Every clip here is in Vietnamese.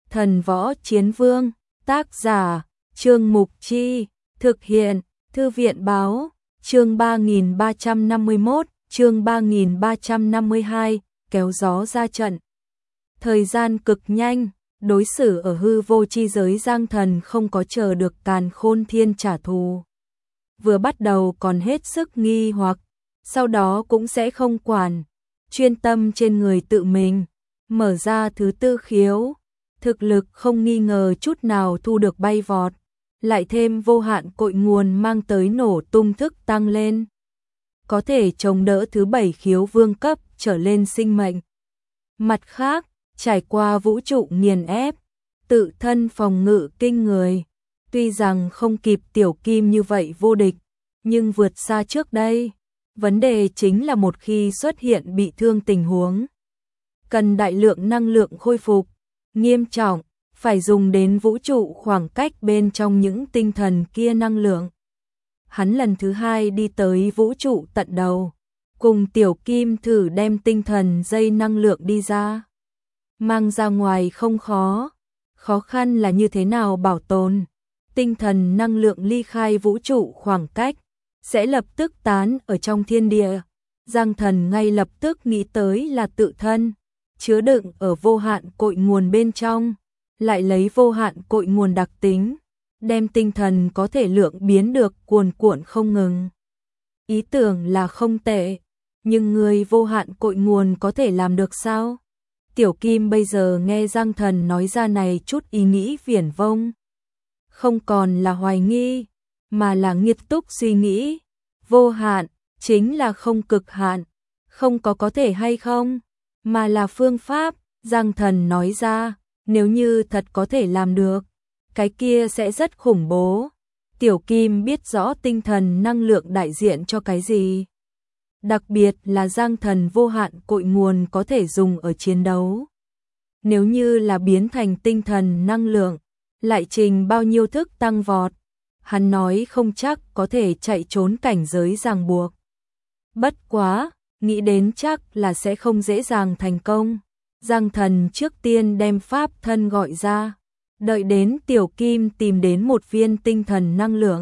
Thần Võ Chiến Vương, tác giả, Trương Mục Chi, thực hiện, Thư viện báo, chương 3351, chương 3352, kéo gió ra trận. Thời gian cực nhanh, đối xử ở hư vô chi giới Giang Thần không có chờ được Càn Khôn Thiên trả thù. Vừa bắt đầu còn hết sức nghi hoặc, sau đó cũng sẽ không quản, chuyên tâm trên người tự mình, mở ra thứ tư khiếu, thực lực không nghi ngờ chút nào thu được bay vọt, lại thêm vô hạn cội nguồn mang tới nổ tung thức tăng lên. Có thể chống đỡ thứ bảy khiếu vương cấp trở lên sinh mệnh. Mặt khác, trải qua vũ trụ nghiền ép, tự thân phòng ngự kinh người, tuy rằng không kịp Tiểu Kim như vậy vô địch, nhưng vượt xa trước đây. Vấn đề chính là một khi xuất hiện bị thương tình huống, cần đại lượng năng lượng khôi phục, nghiêm trọng, phải dùng đến vũ trụ khoảng cách bên trong những tinh thần kia năng lượng. Hắn lần thứ hai đi tới vũ trụ tận đầu, cùng Tiểu Kim thử đem tinh thần dây năng lượng đi ra. Mang ra ngoài không khó, khó khăn là như thế nào bảo tồn. Tinh thần năng lượng ly khai vũ trụ khoảng cách, sẽ lập tức tán ở trong thiên địa. Giang Thần ngay lập tức nghĩ tới là tự thân, chứa đựng ở vô hạn cội nguồn bên trong, lại lấy vô hạn cội nguồn đặc tính, đem tinh thần có thể lượng biến được cuồn cuộn không ngừng. Ý tưởng là không tệ, nhưng người vô hạn cội nguồn có thể làm được sao? Tiểu Kim bây giờ nghe Giang Thần nói ra này chút ý nghĩ viển vông, không còn là hoài nghi, mà là nghiêm túc suy nghĩ. Vô hạn chính là không cực hạn, không có thể hay không, mà là phương pháp. Giang Thần nói ra, nếu như thật có thể làm được, cái kia sẽ rất khủng bố. Tiểu Kim biết rõ tinh thần năng lượng đại diện cho cái gì. Đặc biệt là Giang Thần vô hạn cội nguồn có thể dùng ở chiến đấu. Nếu như là biến thành tinh thần năng lượng, lại trình bao nhiêu thức tăng vọt, hắn nói không chắc có thể chạy trốn cảnh giới ràng buộc. Bất quá, nghĩ đến chắc là sẽ không dễ dàng thành công. Giang Thần trước tiên đem pháp thân gọi ra, đợi đến Tiểu Kim tìm đến một viên tinh thần năng lượng,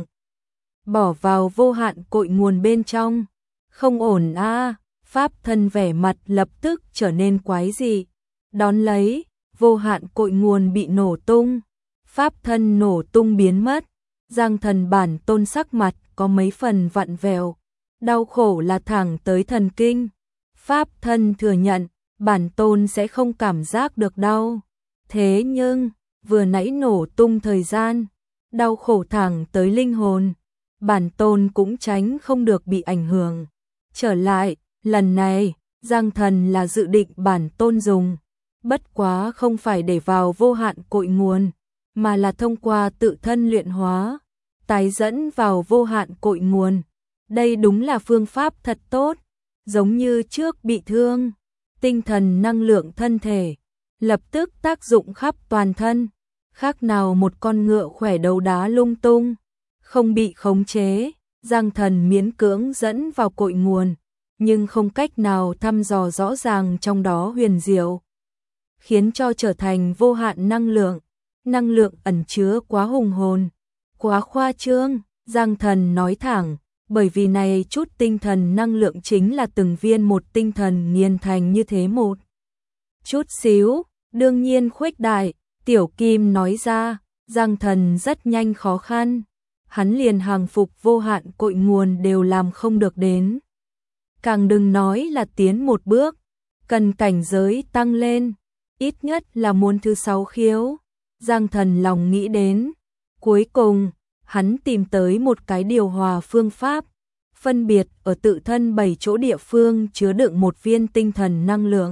bỏ vào vô hạn cội nguồn bên trong. Không ổn a, pháp thân vẻ mặt lập tức trở nên quái dị. Đón lấy, vô hạn cội nguồn bị nổ tung, pháp thân nổ tung biến mất. Giang Thần bản tôn sắc mặt có mấy phần vặn vẹo, đau khổ là thẳng tới thần kinh. Pháp thân thừa nhận, bản tôn sẽ không cảm giác được đau. Thế nhưng, vừa nãy nổ tung thời gian, đau khổ thẳng tới linh hồn, bản tôn cũng tránh không được bị ảnh hưởng. Trở lại, lần này, Giang Thần là dự định bản tôn dùng, bất quá không phải để vào vô hạn cội nguồn, mà là thông qua tự thân luyện hóa, tái dẫn vào vô hạn cội nguồn. Đây đúng là phương pháp thật tốt, giống như trước bị thương, tinh thần năng lượng thân thể lập tức tác dụng khắp toàn thân, khác nào một con ngựa khỏe đấu đá lung tung, không bị khống chế. Giang Thần miễn cưỡng dẫn vào cội nguồn, nhưng không cách nào thăm dò rõ ràng trong đó huyền diệu, khiến cho trở thành vô hạn năng lượng ẩn chứa quá hùng hồn, quá khoa trương. Giang Thần nói thẳng, bởi vì này chút tinh thần năng lượng chính là từng viên một tinh thần nghiền thành như thế một chút xíu, đương nhiên khuếch đại. Tiểu Kim nói ra, Giang Thần rất nhanh khó khăn, hắn liền hàng phục vô hạn cội nguồn đều làm không được đến, càng đừng nói là tiến một bước, cần cảnh giới tăng lên, ít nhất là muốn thứ 6 khiếu. Giang Thần lòng nghĩ đến, cuối cùng, hắn tìm tới một cái điều hòa phương pháp, phân biệt ở tự thân 7 chỗ địa phương chứa đựng một viên tinh thần năng lượng,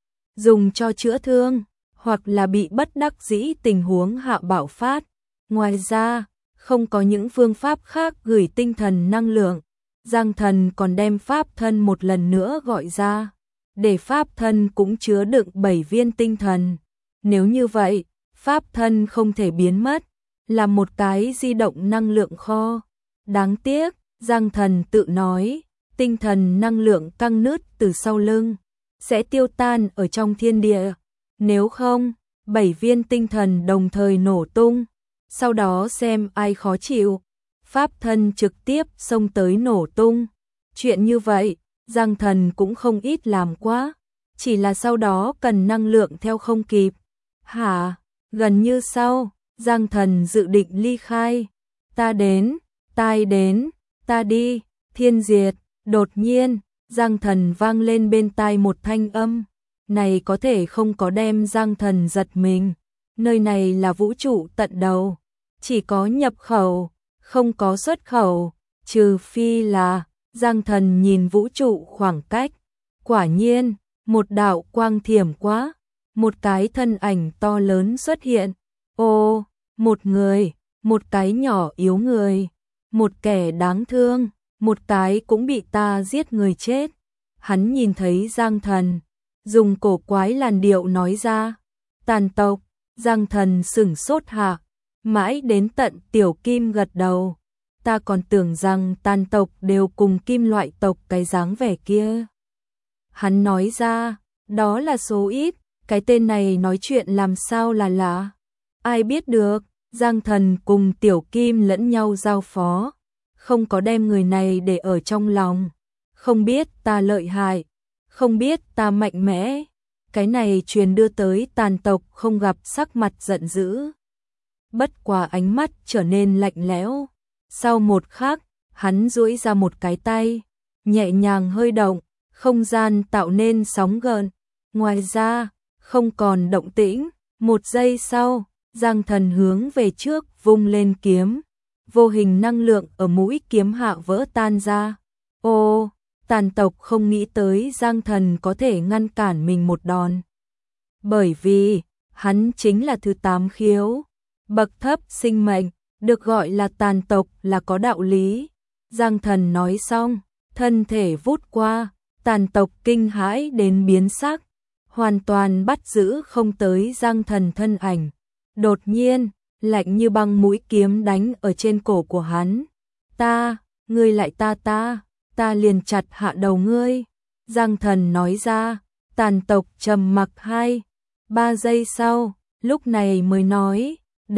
dùng cho chữa thương, hoặc là bị bất đắc dĩ tình huống hạ bạo phát. Ngoài ra, không có những phương pháp khác gửi tinh thần năng lượng. Giang Thần còn đem pháp thân một lần nữa gọi ra, để pháp thân cũng chứa đựng 7 viên tinh thần. Nếu như vậy, pháp thân không thể biến mất, là một cái di động năng lượng kho. Đáng tiếc, Giang Thần tự nói, tinh thần năng lượng căng nứt từ sau lưng, sẽ tiêu tan ở trong thiên địa. Nếu không, 7 viên tinh thần đồng thời nổ tung, sau đó xem ai khó chịu, pháp thân trực tiếp xông tới nổ tung. Chuyện như vậy, Giang Thần cũng không ít làm quá, chỉ là sau đó cần năng lượng theo không kịp. Hả? Gần như sau, Giang Thần dự định ly khai. Ta đến, tai đến, ta đi, thiên diệt. Đột nhiên, Giang Thần vang lên bên tai một thanh âm. Này có thể không có đem Giang Thần giật mình. Nơi này là vũ trụ tận đầu, chỉ có nhập khẩu, không có xuất khẩu, trừ phi là. Giang Thần nhìn vũ trụ khoảng cách. Quả nhiên, một đạo quang thiểm quá, một cái thân ảnh to lớn xuất hiện. Ô, một người, một cái nhỏ yếu người, một kẻ đáng thương, một cái cũng bị ta giết người chết. Hắn nhìn thấy Giang Thần, dùng cổ quái làn điệu nói ra, tàn tộc. Giang Thần sửng sốt hạ, mãi đến tận Tiểu Kim gật đầu. Ta còn tưởng rằng tàn tộc đều cùng kim loại tộc cái dáng vẻ kia. Hắn nói ra, đó là số ít, cái tên này nói chuyện làm sao là lạ. Ai biết được, Giang Thần cùng Tiểu Kim lẫn nhau giao phó, không có đem người này để ở trong lòng. Không biết ta lợi hại, không biết ta mạnh mẽ. Cái này truyền đưa tới tàn tộc không gặp sắc mặt giận dữ. Bất quá ánh mắt trở nên lạnh lẽo. Sau một khắc, hắn duỗi ra một cái tay, nhẹ nhàng hơi động, không gian tạo nên sóng gợn. Ngoài ra, không còn động tĩnh. Một giây sau, Giang Thần hướng về trước vung lên kiếm. Vô hình năng lượng ở mũi kiếm hạ vỡ tan ra. Ô, tàn tộc không nghĩ tới Giang Thần có thể ngăn cản mình một đòn. Bởi vì, hắn chính là thứ 8 khiếu. Bậc thấp sinh mệnh, được gọi là tàn tộc là có đạo lý. Giang Thần nói xong, thân thể vút qua, tàn tộc kinh hãi đến biến sắc, hoàn toàn bắt giữ không tới Giang Thần thân ảnh. Đột nhiên, lạnh như băng mũi kiếm đánh ở trên cổ của hắn. Ngươi lại ta liền chặt hạ đầu ngươi. Giang Thần nói ra, tàn tộc trầm mặc 2-3 giây sau, lúc này mới nói,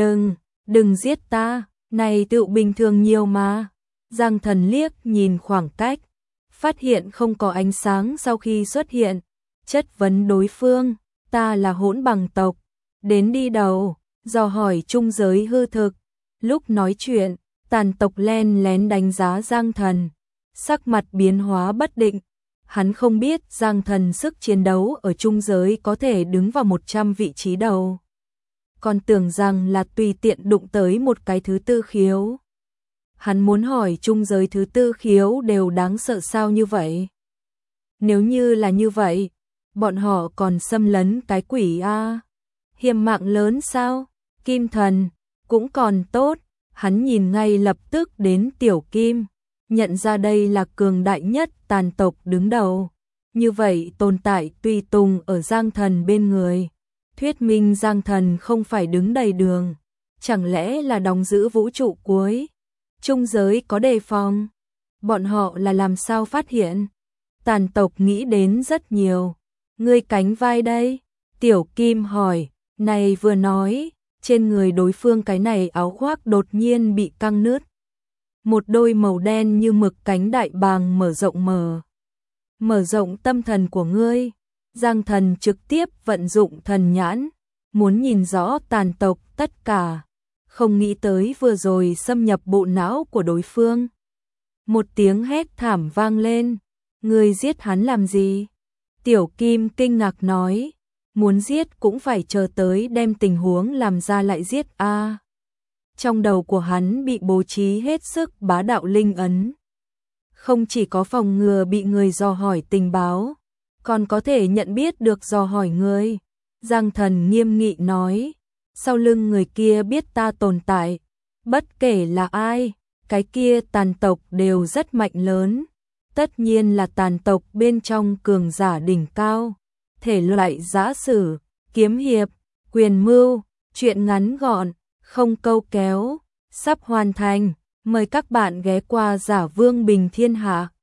đừng giết ta, này tự bình thường nhiều mà. Giang Thần liếc nhìn khoảng cách, phát hiện không có ánh sáng sau khi xuất hiện, chất vấn đối phương, ta là hỗn bằng tộc, đến đi đầu, dò hỏi trung giới hư thực. Lúc nói chuyện, tàn tộc len lén đánh giá Giang Thần, sắc mặt biến hóa bất định. Hắn không biết Giang Thần sức chiến đấu ở trung giới có thể đứng vào 100 vị trí đầu. Còn tưởng rằng là tùy tiện đụng tới một cái thứ 4 khiếu. Hắn muốn hỏi trung giới thứ 4 khiếu đều đáng sợ sao như vậy? Nếu như là như vậy, bọn họ còn xâm lấn cái quỷ a, hiểm mạng lớn sao? Kim Thần cũng còn tốt, hắn nhìn ngay lập tức đến Tiểu Kim, nhận ra đây là cường đại nhất tàn tộc đứng đầu. Như vậy tồn tại tùy tùng ở Giang Thần bên người. Thuyết minh Giang Thần không phải đứng đầy đường, chẳng lẽ là đóng giữ vũ trụ cuối? Trung giới có đề phòng, bọn họ là làm sao phát hiện? Tàn tộc nghĩ đến rất nhiều. Ngươi cánh vai đây? Tiểu Kim hỏi, này vừa nói, trên người đối phương cái này áo khoác đột nhiên bị căng nứt. Một đôi màu đen như mực cánh đại bàng mở rộng tâm thần của ngươi. Giang Thần trực tiếp vận dụng thần nhãn, muốn nhìn rõ tàn tộc tất cả, không nghĩ tới vừa rồi xâm nhập bộ não của đối phương. Một tiếng hét thảm vang lên, ngươi giết hắn làm gì? Tiểu Kim kinh ngạc nói, muốn giết cũng phải chờ tới đem tình huống làm ra lại giết a. Trong đầu của hắn bị bố trí hết sức bá đạo linh ấn. Không chỉ có phòng ngừa bị người dò hỏi tình báo, còn có thể nhận biết được dò hỏi người. Giang Thần nghiêm nghị nói, sau lưng người kia biết ta tồn tại, bất kể là ai, cái kia tàn tộc đều rất mạnh lớn. Tất nhiên là tàn tộc bên trong cường giả đỉnh cao. Thể loại giã sử, kiếm hiệp, quyền mưu, truyện ngắn gọn, không câu kéo, sắp hoàn thành. Mời các bạn ghé qua Giả Vương Bình Thiên Hạ.